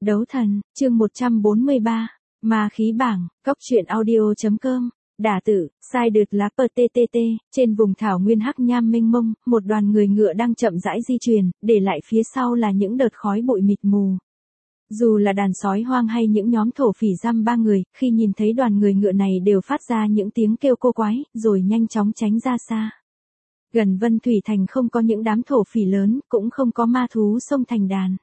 Đấu thần, chương 143, ma khí bảng, cốc truyện audio.com, đả tử, sai đượt lá PTTT, trên vùng thảo nguyên hắc nham mênh mông, một đoàn người ngựa đang chậm rãi di chuyển, để lại phía sau là những đợt khói bụi mịt mù. Dù là đàn sói hoang hay những nhóm thổ phỉ dăm ba người, khi nhìn thấy đoàn người ngựa này đều phát ra những tiếng kêu cô quái, rồi nhanh chóng tránh ra xa. Gần Vân Thủy Thành không có những đám thổ phỉ lớn, cũng không có ma thú xông thành đàn.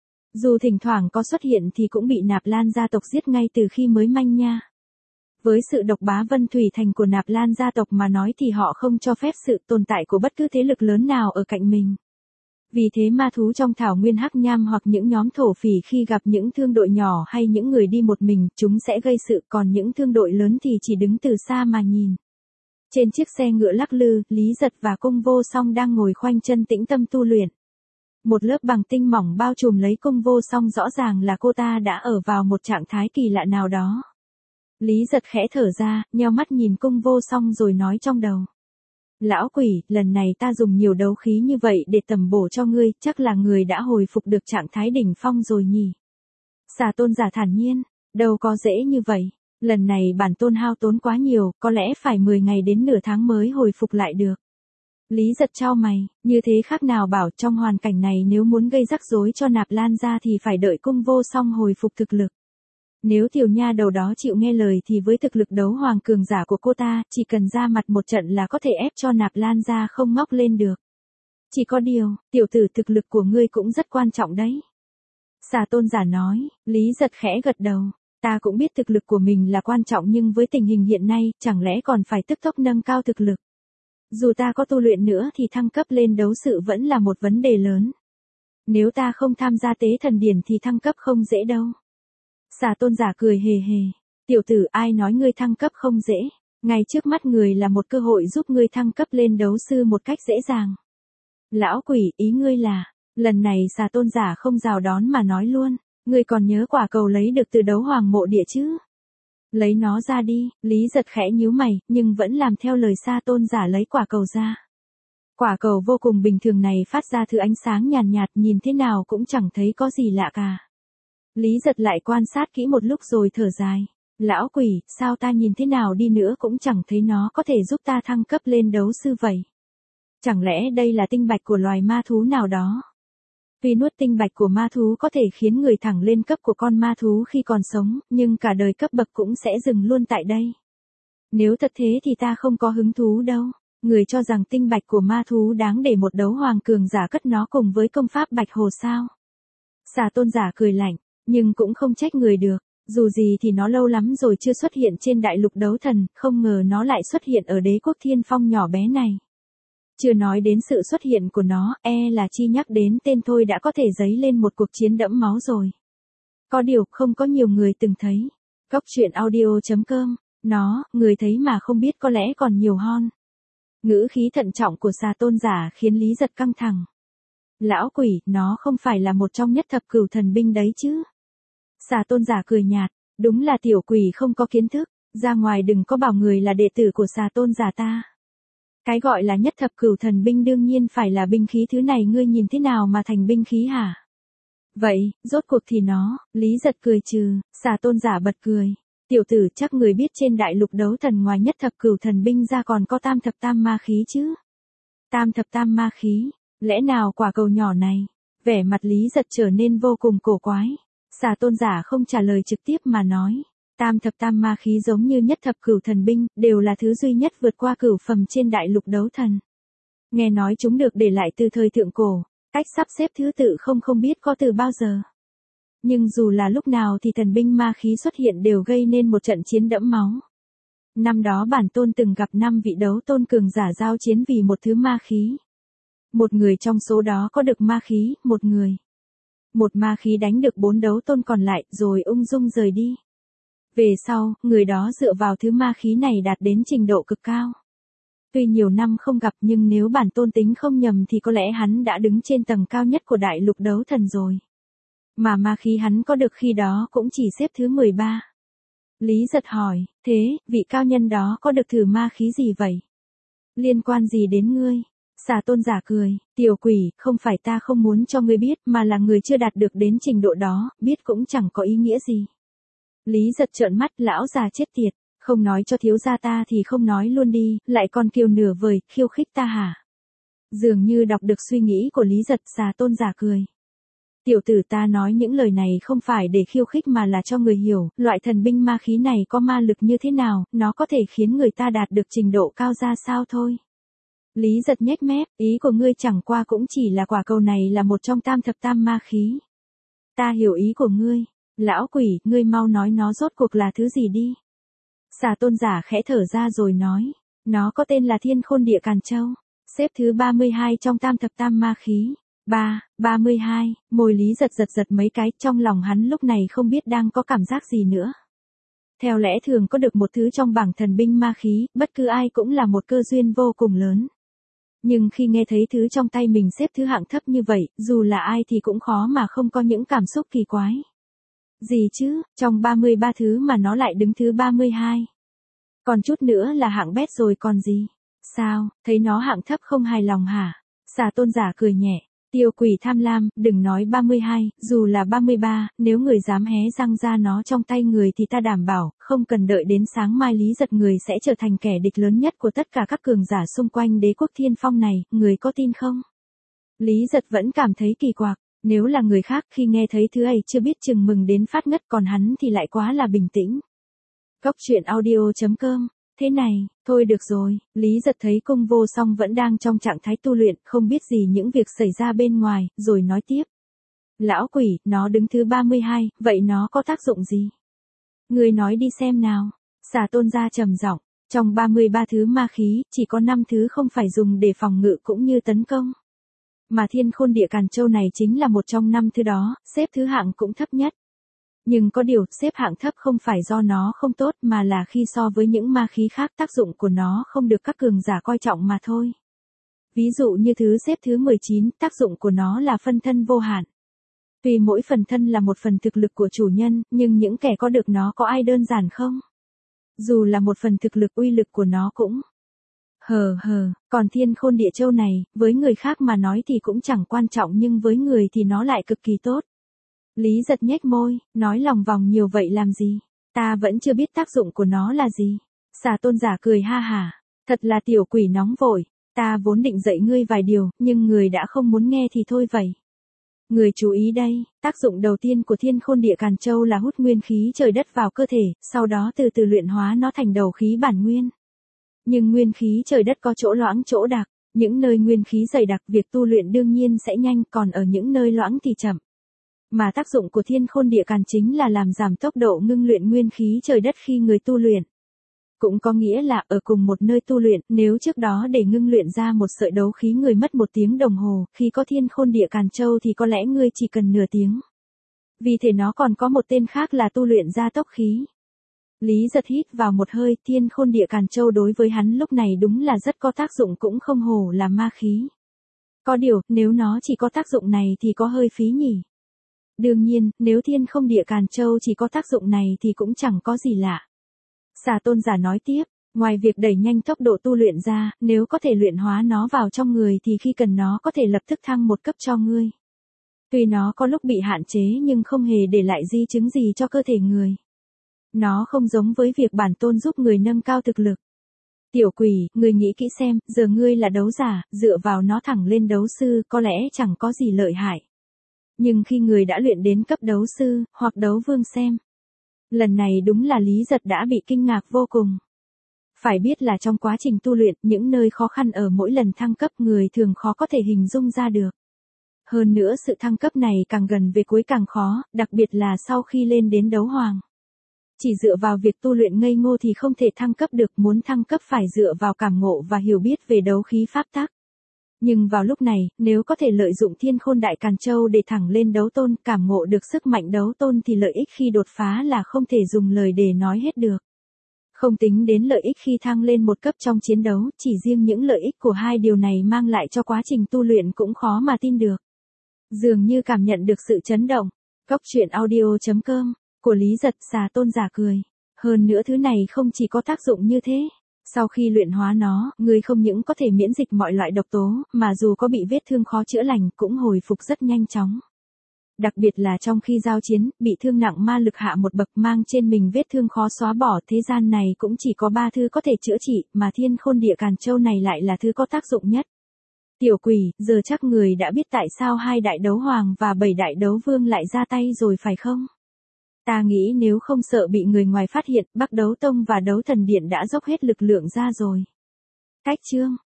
Dù thỉnh thoảng có xuất hiện thì cũng bị Nạp Lan gia tộc giết ngay từ khi mới manh nha. Với sự độc bá Vân Thủy Thành của Nạp Lan gia tộc mà nói thì họ không cho phép sự tồn tại của bất cứ thế lực lớn nào ở cạnh mình. Vì thế ma thú trong thảo nguyên hắc nham hoặc những nhóm thổ phỉ khi gặp những thương đội nhỏ hay những người đi một mình, chúng sẽ gây sự, còn những thương đội lớn thì chỉ đứng từ xa mà nhìn. Trên chiếc xe ngựa lắc lư, Lý Giật và Cung Vô Song đang ngồi khoanh chân tĩnh tâm tu luyện. Một lớp bằng tinh mỏng bao trùm lấy Cung Vô Song, rõ ràng là cô ta đã ở vào một trạng thái kỳ lạ nào đó. Lý Giật khẽ thở ra, nheo mắt nhìn Cung Vô Song rồi nói trong đầu. Lão quỷ, lần này ta dùng nhiều đấu khí như vậy để tầm bổ cho ngươi, chắc là người đã hồi phục được trạng thái đỉnh phong rồi nhỉ. Xà Tôn giả thản nhiên, đâu có dễ như vậy. Lần này bản tôn hao tốn quá nhiều, có lẽ phải 10 ngày đến nửa tháng mới hồi phục lại được. Lý Giật chau mày, như thế khác nào bảo trong hoàn cảnh này nếu muốn gây rắc rối cho Nạp Lan gia thì phải đợi Cung Vô Song hồi phục thực lực. Nếu tiểu nha đầu đó chịu nghe lời thì với thực lực đấu hoàng cường giả của cô ta, chỉ cần ra mặt một trận là có thể ép cho Nạp Lan gia không ngóc lên được. Chỉ có điều, tiểu tử, thực lực của ngươi cũng rất quan trọng đấy. Xà Tôn giả nói. Lý Giật khẽ gật đầu. Ta cũng biết thực lực của mình là quan trọng, nhưng với tình hình hiện nay, chẳng lẽ còn phải tức tốc nâng cao thực lực. Dù ta có tu luyện nữa thì thăng cấp lên đấu sự vẫn là một vấn đề lớn. Nếu ta không tham gia tế thần điển thì thăng cấp không dễ đâu. Xà Tôn giả cười hề hề. Tiểu tử, ai nói ngươi thăng cấp không dễ. Ngay trước mắt người là một cơ hội giúp ngươi thăng cấp lên đấu sư một cách dễ dàng. Lão quỷ, ý ngươi là, lần này Xà Tôn giả không rào đón mà nói luôn. Ngươi còn nhớ quả cầu lấy được từ đấu hoàng mộ địa chứ? Lấy nó ra đi. Lý Giật khẽ nhíu mày, nhưng vẫn làm theo lời Xà Tôn giả lấy quả cầu ra. Quả cầu vô cùng bình thường này phát ra thứ ánh sáng nhàn nhạt, nhìn thế nào cũng chẳng thấy có gì lạ cả. Lý Giật lại quan sát kỹ một lúc rồi thở dài. Lão quỷ, sao ta nhìn thế nào đi nữa cũng chẳng thấy nó có thể giúp ta thăng cấp lên đấu sư vậy? Chẳng lẽ đây là tinh bạch của loài ma thú nào đó? Vì nuốt tinh bạch của ma thú có thể khiến người thẳng lên cấp của con ma thú khi còn sống, nhưng cả đời cấp bậc cũng sẽ dừng luôn tại đây. Nếu thật thế thì ta không có hứng thú đâu. Người cho rằng tinh bạch của ma thú đáng để một đấu hoàng cường giả cất nó cùng với công pháp bạch hồ sao? Xà Tôn giả cười lạnh, nhưng cũng không trách người được. Dù gì thì nó lâu lắm rồi chưa xuất hiện trên đại lục đấu thần, không ngờ nó lại xuất hiện ở đế quốc Thiên Phong nhỏ bé này. Chưa nói đến sự xuất hiện của nó, là chi nhắc đến tên thôi đã có thể dấy lên một cuộc chiến đẫm máu rồi. Có điều, không có nhiều người từng thấy. Cốc truyện audio.com, người thấy mà không biết có lẽ còn nhiều hơn. Ngữ khí thận trọng của Xà Tôn giả khiến Lý Giật căng thẳng. Lão quỷ, nó không phải là một trong nhất thập cửu thần binh đấy chứ? Xà Tôn giả cười nhạt, đúng là tiểu quỷ không có kiến thức, ra ngoài đừng có bảo người là đệ tử của Xà Tôn giả ta. Cái gọi là nhất thập cửu thần binh đương nhiên phải là binh khí, thứ này ngươi nhìn thế nào mà thành binh khí hả? Vậy, rốt cuộc thì nó, Lý Giật cười trừ. Xà Tôn giả bật cười. Tiểu tử, chắc người biết trên đại lục đấu thần ngoài nhất thập cửu thần binh ra còn có tam thập tam ma khí chứ? Tam thập tam ma khí, lẽ nào quả cầu nhỏ này? Vẻ mặt Lý Giật trở nên vô cùng cổ quái. Xà Tôn giả không trả lời trực tiếp mà nói. Tam thập tam ma khí giống như nhất thập cửu thần binh, đều là thứ duy nhất vượt qua cửu phẩm trên đại lục đấu thần. Nghe nói chúng được để lại từ thời thượng cổ, cách sắp xếp thứ tự không biết có từ bao giờ. Nhưng dù là lúc nào thì thần binh ma khí xuất hiện đều gây nên một trận chiến đẫm máu. Năm đó bản tôn từng gặp 5 vị đấu tôn cường giả giao chiến vì một thứ ma khí. Một người trong số đó có được ma khí, một ma khí đánh được 4 đấu tôn còn lại, rồi ung dung rời đi. Về sau, người đó dựa vào thứ ma khí này đạt đến trình độ cực cao. Tuy nhiều năm không gặp nhưng nếu bản tôn tính không nhầm thì có lẽ hắn đã đứng trên tầng cao nhất của đại lục đấu thần rồi. Mà ma khí hắn có được khi đó cũng chỉ xếp thứ 13. Lý Giật hỏi, thế, vị cao nhân đó có được thử ma khí gì vậy? Liên quan gì đến ngươi? Xà tôn giả cười, tiểu quỷ, không phải ta không muốn cho ngươi biết, mà là người chưa đạt được đến trình độ đó, biết cũng chẳng có ý nghĩa gì. Lý Giật trợn mắt, lão già chết tiệt, không nói cho thiếu gia ta thì không nói luôn đi, lại còn kiều nửa vời, khiêu khích ta hả? Dường như đọc được suy nghĩ của Lý Giật, xà tôn giả cười. Tiểu tử, ta nói những lời này không phải để khiêu khích mà là cho người hiểu, loại thần binh ma khí này có ma lực như thế nào, nó có thể khiến người ta đạt được trình độ cao ra sao thôi. Lý Giật nhếch mép, ý của ngươi chẳng qua cũng chỉ là quả cầu này là một trong tam thập tam ma khí. Ta hiểu ý của ngươi. Lão quỷ, ngươi mau nói nó rốt cuộc là thứ gì đi. Xà tôn giả khẽ thở ra rồi nói. Nó có tên là Thiên Khôn Địa Càn Châu. Xếp thứ 32 trong tam thập tam ma khí. 32, môi Lý Giật giật mấy cái, trong lòng hắn lúc này không biết đang có cảm giác gì nữa. Theo lẽ thường có được một thứ trong bảng thần binh ma khí, bất cứ ai cũng là một cơ duyên vô cùng lớn. Nhưng khi nghe thấy thứ trong tay mình xếp thứ hạng thấp như vậy, dù là ai thì cũng khó mà không có những cảm xúc kỳ quái. Gì chứ, trong 33 thứ mà nó lại đứng thứ 32. Còn chút nữa là hạng bét rồi còn gì? Sao, thấy nó hạng thấp không hài lòng hả? Xà tôn giả cười nhẹ. Tiêu quỷ tham lam, đừng nói 32, dù là 33, nếu người dám hé răng ra nó trong tay người thì ta đảm bảo, không cần đợi đến sáng mai Lý Giật người sẽ trở thành kẻ địch lớn nhất của tất cả các cường giả xung quanh đế quốc Thiên Phong này, người có tin không? Lý Giật vẫn cảm thấy kỳ quặc, nếu là người khác khi nghe thấy thứ ấy chưa biết chừng mừng đến phát ngất, còn hắn thì lại quá là bình tĩnh. Cốc truyện audio.com. Thế này, thôi được rồi, Lý Giật thấy Cung Vô Song vẫn đang trong trạng thái tu luyện, không biết gì những việc xảy ra bên ngoài, rồi nói tiếp. Lão quỷ, nó đứng thứ 32, vậy nó có tác dụng gì? Người nói đi xem nào. Xà tôn gia trầm giọng, trong 33 thứ ma khí, chỉ có 5 thứ không phải dùng để phòng ngự cũng như tấn công. Mà Thiên Khôn Địa Càn Châu này chính là một trong 5 thứ đó, xếp thứ hạng cũng thấp nhất. Nhưng có điều, xếp hạng thấp không phải do nó không tốt mà là khi so với những ma khí khác tác dụng của nó không được các cường giả coi trọng mà thôi. Ví dụ như thứ xếp thứ 19, tác dụng của nó là phân thân vô hạn. Tuy mỗi phần thân là một phần thực lực của chủ nhân, nhưng những kẻ có được nó có ai đơn giản không? Dù là một phần thực lực uy lực của nó cũng... Còn Thiên Khôn Địa Châu này, với người khác mà nói thì cũng chẳng quan trọng nhưng với người thì nó lại cực kỳ tốt. Lý Giật nhếch môi, nói lòng vòng nhiều vậy làm gì? Ta vẫn chưa biết tác dụng của nó là gì. Xà tôn giả cười ha hả, thật là tiểu quỷ nóng vội, ta vốn định dạy ngươi vài điều, nhưng người đã không muốn nghe thì thôi vậy. Người chú ý đây, tác dụng đầu tiên của Thiên Khôn Địa Càn Châu là hút nguyên khí trời đất vào cơ thể, sau đó từ từ luyện hóa nó thành đầu khí bản nguyên. Nhưng nguyên khí trời đất có chỗ loãng chỗ đặc, những nơi nguyên khí dày đặc việc tu luyện đương nhiên sẽ nhanh, còn ở những nơi loãng thì chậm. Mà tác dụng của Thiên Khôn Địa Càn chính là làm giảm tốc độ ngưng luyện nguyên khí trời đất khi người tu luyện. Cũng có nghĩa là ở cùng một nơi tu luyện, nếu trước đó để ngưng luyện ra một sợi đấu khí người mất 1 tiếng đồng hồ, khi có Thiên Khôn Địa Càn Châu thì có lẽ ngươi chỉ cần nửa tiếng. Vì thế nó còn có một tên khác là tu luyện ra tốc khí. Lý Giật hít vào một hơi, Thiên Khôn Địa Càn Châu đối với hắn lúc này đúng là rất có tác dụng, cũng không hổ là ma khí. Có điều, nếu nó chỉ có tác dụng này thì có hơi phí nhỉ. Đương nhiên, nếu Thiên Khôn Địa Càn Châu chỉ có tác dụng này thì cũng chẳng có gì lạ. Xà tôn giả nói tiếp, ngoài việc đẩy nhanh tốc độ tu luyện ra, nếu có thể luyện hóa nó vào trong người thì khi cần nó có thể lập tức thăng một cấp cho ngươi. Tuy nó có lúc bị hạn chế nhưng không hề để lại di chứng gì cho cơ thể người. Nó không giống với việc bản tôn giúp người nâng cao thực lực. Tiểu quỷ, ngươi nghĩ kỹ xem, giờ ngươi là đấu giả, dựa vào nó thẳng lên đấu sư có lẽ chẳng có gì lợi hại. Nhưng khi người đã luyện đến cấp đấu sư, hoặc đấu vương xem. Lần này đúng là Lý Giật đã bị kinh ngạc vô cùng. Phải biết là trong quá trình tu luyện, những nơi khó khăn ở mỗi lần thăng cấp người thường khó có thể hình dung ra được. Hơn nữa sự thăng cấp này càng gần về cuối càng khó, đặc biệt là sau khi lên đến đấu hoàng. Chỉ dựa vào việc tu luyện ngây ngô thì không thể thăng cấp được, muốn thăng cấp phải dựa vào cảm ngộ và hiểu biết về đấu khí pháp tắc. Nhưng vào lúc này, nếu có thể lợi dụng Thiên Khôn Đại Càn Châu để thẳng lên đấu tôn, cảm ngộ được sức mạnh đấu tôn thì lợi ích khi đột phá là không thể dùng lời để nói hết được. Không tính đến lợi ích khi thăng lên một cấp trong chiến đấu, chỉ riêng những lợi ích của hai điều này mang lại cho quá trình tu luyện cũng khó mà tin được. Dường như cảm nhận được sự chấn động. Cốc truyện audio.com của Lý Giật. Xà tôn giả cười. Hơn nữa thứ này không chỉ có tác dụng như thế. Sau khi luyện hóa nó, ngươi không những có thể miễn dịch mọi loại độc tố, mà dù có bị vết thương khó chữa lành, cũng hồi phục rất nhanh chóng. Đặc biệt là trong khi giao chiến, bị thương nặng ma lực hạ một bậc mang trên mình vết thương khó xóa bỏ, thế gian này cũng chỉ có 3 thứ có thể chữa trị, mà Thiên Khôn Địa Càn Châu này lại là thứ có tác dụng nhất. Tiểu quỷ, giờ chắc người đã biết tại sao 2 đại đấu hoàng và 7 đại đấu vương lại ra tay rồi phải không? Ta nghĩ nếu không sợ bị người ngoài phát hiện, Bắc Đấu Tông và Đấu Thần Điện đã dốc hết lực lượng ra rồi. Cách chương